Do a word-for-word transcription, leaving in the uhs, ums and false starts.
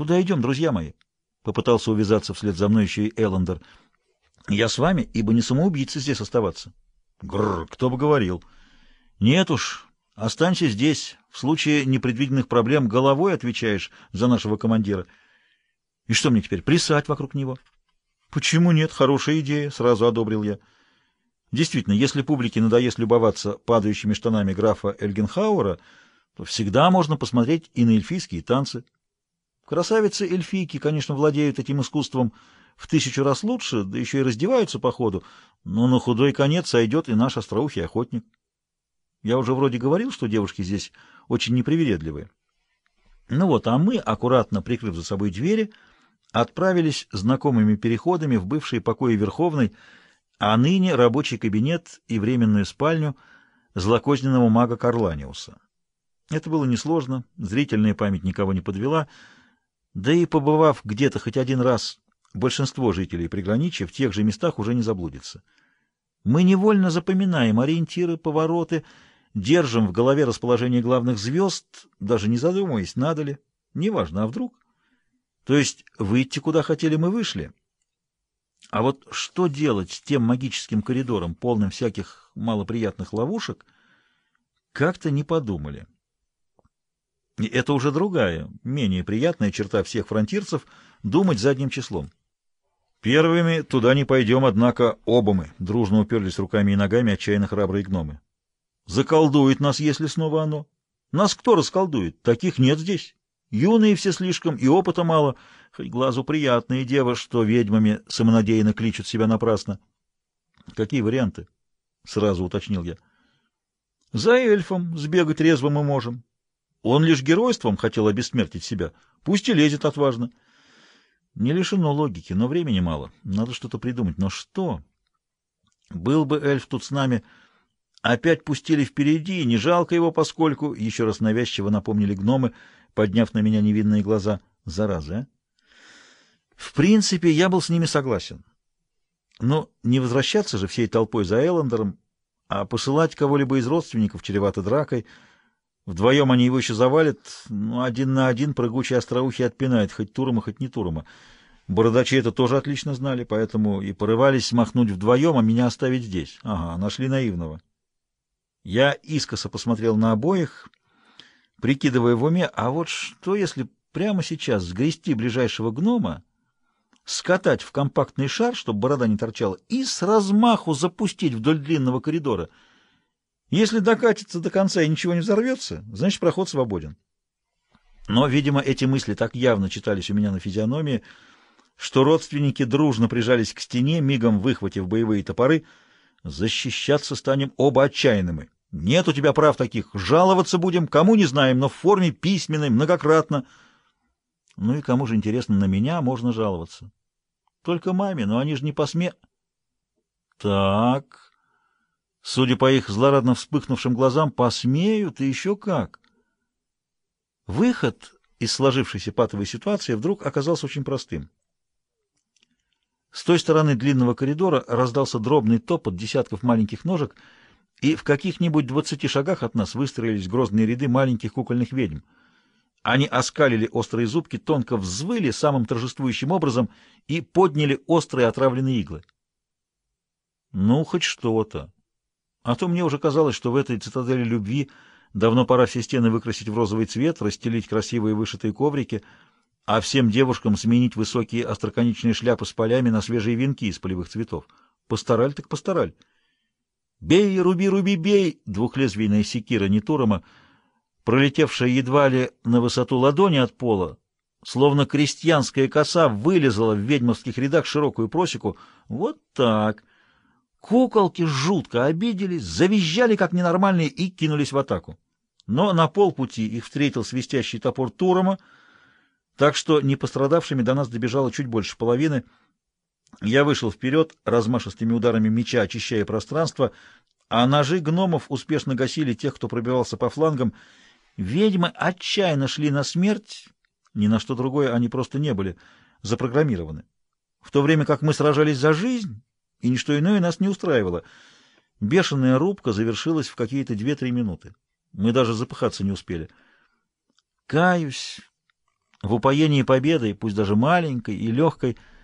Куда идем, друзья мои? Попытался увязаться вслед за мной еще и Эллендер. Я с вами, ибо не самоубийца здесь оставаться. Гррр, кто бы говорил. Нет уж, останься здесь. В случае непредвиденных проблем головой отвечаешь за нашего командира. И что мне теперь, плясать вокруг него? Почему нет? Хорошая идея, сразу одобрил я. Действительно, если публике надоест любоваться падающими штанами графа Эльгенхауэра, то всегда можно посмотреть и на эльфийские танцы. Красавицы-эльфийки, конечно, владеют этим искусством в тысячу раз лучше, да еще и раздеваются по ходу, но на худой конец сойдет и наш остроухий охотник. Я уже вроде говорил, что девушки здесь очень непривередливые. Ну вот, а мы, аккуратно прикрыв за собой двери, отправились знакомыми переходами в бывшие покои Верховной, а ныне рабочий кабинет и временную спальню злокозненного мага Карланиуса. Это было несложно, зрительная память никого не подвела, да и побывав где-то хоть один раз, большинство жителей приграничья в тех же местах уже не заблудится. Мы невольно запоминаем ориентиры, повороты, держим в голове расположение главных звезд, даже не задумываясь, надо ли, неважно, а вдруг. То есть выйти куда хотели мы вышли. А вот что делать с тем магическим коридором, полным всяких малоприятных ловушек, как-то не подумали. И это уже другая, менее приятная черта всех фронтирцев — думать задним числом. Первыми туда не пойдем, однако оба мы дружно уперлись руками и ногами отчаянно храбрые гномы. Заколдует нас, если снова оно. Нас кто расколдует? Таких нет здесь. Юные все слишком, и опыта мало, хоть глазу приятные девы, что ведьмами самонадеянно кличут себя напрасно. Какие варианты? Сразу уточнил я. За эльфом сбегать резво мы можем. Он лишь геройством хотел обессмертить себя. Пусть и лезет отважно. Не лишено логики, но времени мало. Надо что-то придумать. Но что? Был бы эльф тут с нами, опять пустили впереди, не жалко его, поскольку, еще раз навязчиво напомнили гномы, подняв на меня невинные глаза. Зараза, а? В принципе, я был с ними согласен. Но не возвращаться же всей толпой за Эллендером, а посылать кого-либо из родственников чревато дракой. Вдвоем они его еще завалят, ну, один на один прыгучий остроухий отпинает, хоть Турома, хоть не Турома. Бородачи это тоже отлично знали, поэтому и порывались смахнуть вдвоем, а меня оставить здесь. Ага, нашли наивного. Я искоса посмотрел на обоих, прикидывая в уме, а вот что, если прямо сейчас сгрести ближайшего гнома, скатать в компактный шар, чтобы борода не торчала, и с размаху запустить вдоль длинного коридора. Если докатится до конца и ничего не взорвется, значит, проход свободен. Но, видимо, эти мысли так явно читались у меня на физиономии, что родственники дружно прижались к стене, мигом выхватив боевые топоры. Защищаться станем оба отчаянными. Нет у тебя прав таких. Жаловаться будем, кому не знаем, но в форме письменной, многократно. Ну и кому же, интересно, на меня можно жаловаться? Только маме, но они же не посме... Так... Судя по их злорадно вспыхнувшим глазам, посмеют и еще как. Выход из сложившейся патовой ситуации вдруг оказался очень простым. С той стороны длинного коридора раздался дробный топот десятков маленьких ножек, и в каких-нибудь двадцати шагах от нас выстроились грозные ряды маленьких кукольных ведьм. Они оскалили острые зубки, тонко взвыли самым торжествующим образом и подняли острые отравленные иглы. Ну, хоть что-то. А то мне уже казалось, что в этой цитадели любви давно пора все стены выкрасить в розовый цвет, расстелить красивые вышитые коврики, а всем девушкам сменить высокие остроконечные шляпы с полями на свежие венки из полевых цветов. Постараль так постараль. «Бей, руби, руби, бей!» Двухлезвийная секира Нетурома, пролетевшая едва ли на высоту ладони от пола, словно крестьянская коса, вылезала в ведьмовских рядах широкую просеку. Вот так. Куколки жутко обиделись, завизжали как ненормальные и кинулись в атаку. Но на полпути их встретил свистящий топор Турома, так что не пострадавшими до нас добежало чуть больше половины. Я вышел вперед, размашистыми ударами меча очищая пространство, а ножи гномов успешно гасили тех, кто пробивался по флангам. Ведьмы отчаянно шли на смерть, ни на что другое они просто не были запрограммированы. В то время как мы сражались за жизнь, и ничто иное нас не устраивало. Бешеная рубка завершилась в какие-то две-три минуты. Мы даже запыхаться не успели. Каюсь, В упоении победой, пусть даже маленькой и легкой,